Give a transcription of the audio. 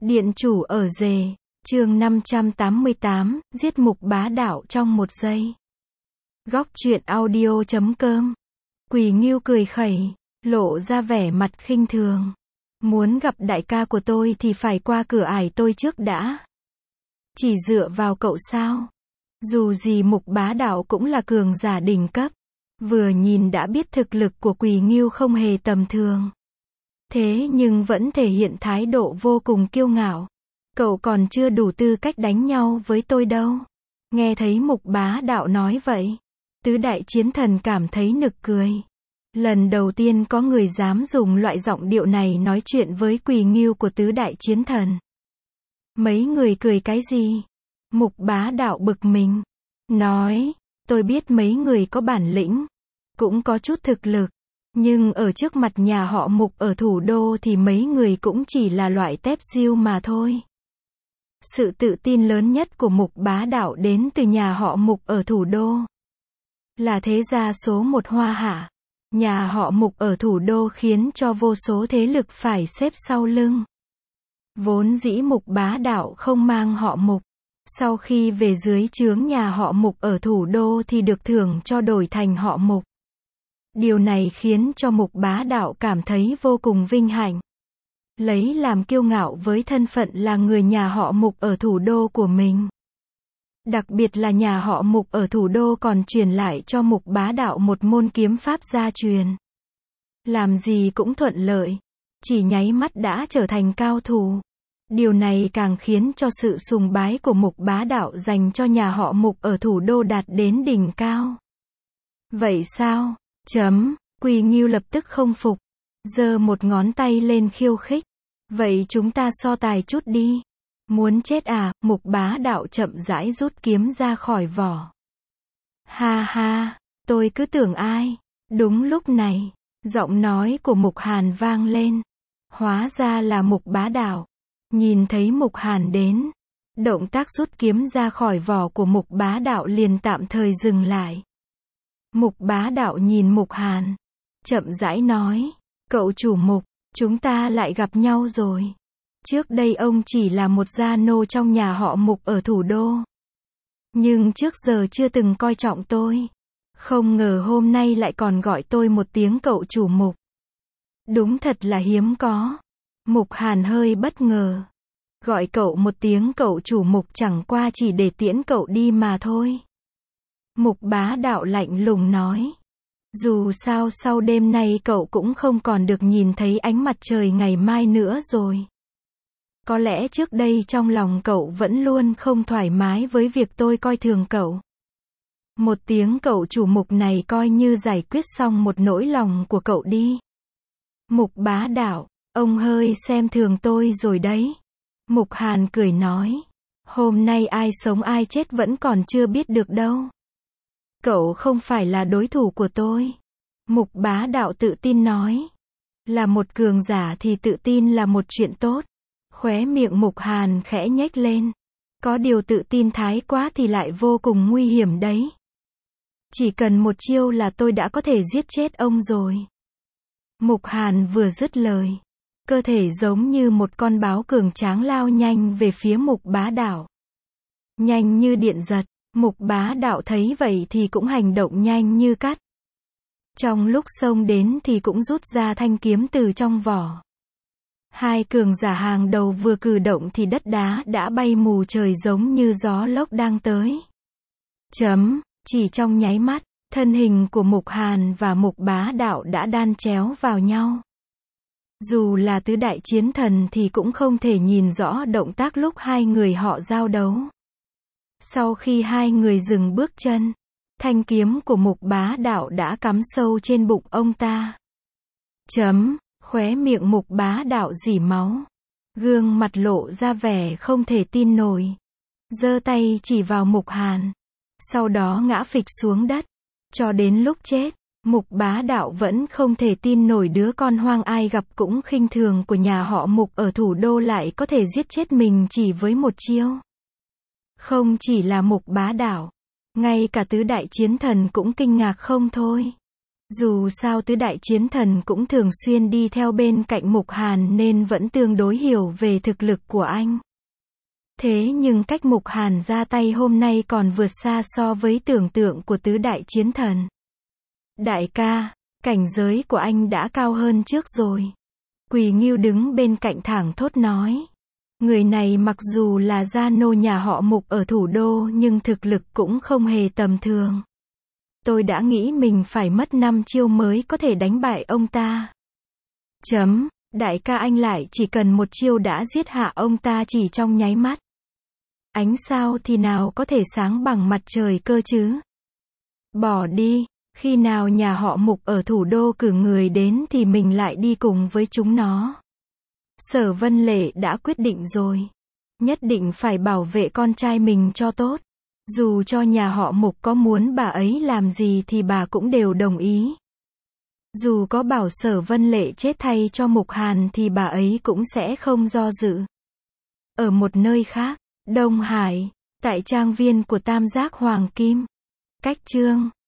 Điện chủ ở rề, chương 588, giết Mục Bá Đạo trong một giây. Góc truyện audio.com. Quỳ Ngưu cười khẩy, lộ ra vẻ mặt khinh thường. Muốn gặp đại ca của tôi thì phải qua cửa ải tôi trước đã. Chỉ dựa vào cậu sao? Dù gì Mục Bá Đạo cũng là cường giả đỉnh cấp. Vừa nhìn đã biết thực lực của Quỳ Ngưu không hề tầm thường. Thế nhưng vẫn thể hiện thái độ vô cùng kiêu ngạo. Cậu còn chưa đủ tư cách đánh nhau với tôi đâu. Nghe thấy Mục Bá Đạo nói vậy, tứ đại chiến thần cảm thấy nực cười. Lần đầu tiên có người dám dùng loại giọng điệu này nói chuyện với Quỳ Ngưu của tứ đại chiến thần. Mấy người cười cái gì? Mục Bá Đạo bực mình. Nói, tôi biết mấy người có bản lĩnh, cũng có chút thực lực. Nhưng ở trước mặt nhà họ Mục ở thủ đô thì mấy người cũng chỉ là loại tép diêu mà thôi. Sự tự tin lớn nhất của Mục Bá Đạo đến từ nhà họ Mục ở thủ đô. Là thế gia số một Hoa Hạ. Nhà họ Mục ở thủ đô khiến cho vô số thế lực phải xếp sau lưng. Vốn dĩ Mục Bá Đạo không mang họ Mục. Sau khi về dưới trướng nhà họ Mục ở thủ đô thì được thưởng cho đổi thành họ Mục. Điều này khiến cho Mục Bá Đạo cảm thấy vô cùng vinh hạnh. Lấy làm kiêu ngạo với thân phận là người nhà họ Mục ở thủ đô của mình. Đặc biệt là nhà họ Mục ở thủ đô còn truyền lại cho Mục Bá Đạo một môn kiếm pháp gia truyền. Làm gì cũng thuận lợi. Chỉ nháy mắt đã trở thành cao thủ. Điều này càng khiến cho sự sùng bái của Mục Bá Đạo dành cho nhà họ Mục ở thủ đô đạt đến đỉnh cao. Vậy sao? Quỳ Ngưu lập tức không phục. Giơ một ngón tay lên khiêu khích. Vậy chúng ta so tài chút đi. Muốn chết à? Mục Bá Đạo chậm rãi rút kiếm ra khỏi vỏ. Ha ha, tôi cứ tưởng ai. Đúng lúc này, giọng nói của Mục Hàn vang lên. Hóa ra là Mục Bá Đạo. Nhìn thấy Mục Hàn đến, động tác rút kiếm ra khỏi vỏ của Mục Bá Đạo liền tạm thời dừng lại. Mục Bá Đạo nhìn Mục Hàn, chậm rãi nói, cậu chủ Mục, chúng ta lại gặp nhau rồi. Trước đây ông chỉ là một gia nô trong nhà họ Mục ở thủ đô. Nhưng trước giờ chưa từng coi trọng tôi. Không ngờ hôm nay lại còn gọi tôi một tiếng cậu chủ Mục. Đúng thật là hiếm có. Mục Hàn hơi bất ngờ. Gọi cậu một tiếng cậu chủ Mục chẳng qua chỉ để tiễn cậu đi mà thôi. Mục Bá Đạo lạnh lùng nói. Dù sao sau đêm nay cậu cũng không còn được nhìn thấy ánh mặt trời ngày mai nữa rồi. Có lẽ trước đây trong lòng cậu vẫn luôn không thoải mái với việc tôi coi thường cậu. Một tiếng cậu chủ Mục này coi như giải quyết xong một nỗi lòng của cậu đi. Mục Bá Đạo, ông hơi xem thường tôi rồi đấy. Mục Hàn cười nói. Hôm nay ai sống ai chết vẫn còn chưa biết được đâu. Cậu không phải là đối thủ của tôi. Mục Bá Đạo tự tin nói. Là một cường giả thì tự tin là một chuyện tốt. Khóe miệng Mục Hàn khẽ nhếch lên. Có điều tự tin thái quá thì lại vô cùng nguy hiểm đấy. Chỉ cần một chiêu là tôi đã có thể giết chết ông rồi. Mục Hàn vừa dứt lời. Cơ thể giống như một con báo cường tráng lao nhanh về phía Mục Bá Đạo. Nhanh như điện giật. Mục Bá Đạo thấy vậy thì cũng hành động nhanh như cắt. Trong lúc xông đến thì cũng rút ra thanh kiếm từ trong vỏ. Hai cường giả hàng đầu vừa cử động thì đất đá đã bay mù trời giống như gió lốc đang tới. Chỉ trong nháy mắt, thân hình của Mục Hàn và Mục Bá Đạo đã đan chéo vào nhau. Dù là tứ đại chiến thần thì cũng không thể nhìn rõ động tác lúc hai người họ giao đấu. Sau khi hai người dừng bước chân, thanh kiếm của Mục Bá Đạo đã cắm sâu trên bụng ông ta. Khóe miệng Mục Bá Đạo rỉ máu. Gương mặt lộ ra vẻ không thể tin nổi. Giơ tay chỉ vào Mục Hàn. Sau đó ngã phịch xuống đất. Cho đến lúc chết, Mục Bá Đạo vẫn không thể tin nổi đứa con hoang ai gặp cũng khinh thường của nhà họ Mục ở thủ đô lại có thể giết chết mình chỉ với một chiêu. Không chỉ là Mục Bá Đạo, ngay cả tứ đại chiến thần cũng kinh ngạc không thôi. Dù sao tứ đại chiến thần cũng thường xuyên đi theo bên cạnh Mục Hàn nên vẫn tương đối hiểu về thực lực của anh. Thế nhưng cách Mục Hàn ra tay hôm nay còn vượt xa so với tưởng tượng của tứ đại chiến thần. Đại ca, cảnh giới của anh đã cao hơn trước rồi. Quỳ Ngưu đứng bên cạnh thảng thốt nói. Người này mặc dù là gia nô nhà họ Mục ở thủ đô nhưng thực lực cũng không hề tầm thường. Tôi đã nghĩ mình phải mất 5 chiêu mới có thể đánh bại ông ta. Đại ca anh lại chỉ cần một chiêu đã giết hạ ông ta chỉ trong nháy mắt. Ánh sao thì nào có thể sáng bằng mặt trời cơ chứ? Bỏ đi, khi nào nhà họ Mục ở thủ đô cử người đến thì mình lại đi cùng với chúng nó. Sở Vân Lệ đã quyết định rồi. Nhất định phải bảo vệ con trai mình cho tốt. Dù cho nhà họ Mục có muốn bà ấy làm gì thì bà cũng đều đồng ý. Dù có bảo Sở Vân Lệ chết thay cho Mục Hàn thì bà ấy cũng sẽ không do dự. Ở một nơi khác, Đông Hải, tại trang viên của Tam Giác Hoàng Kim. Cách chương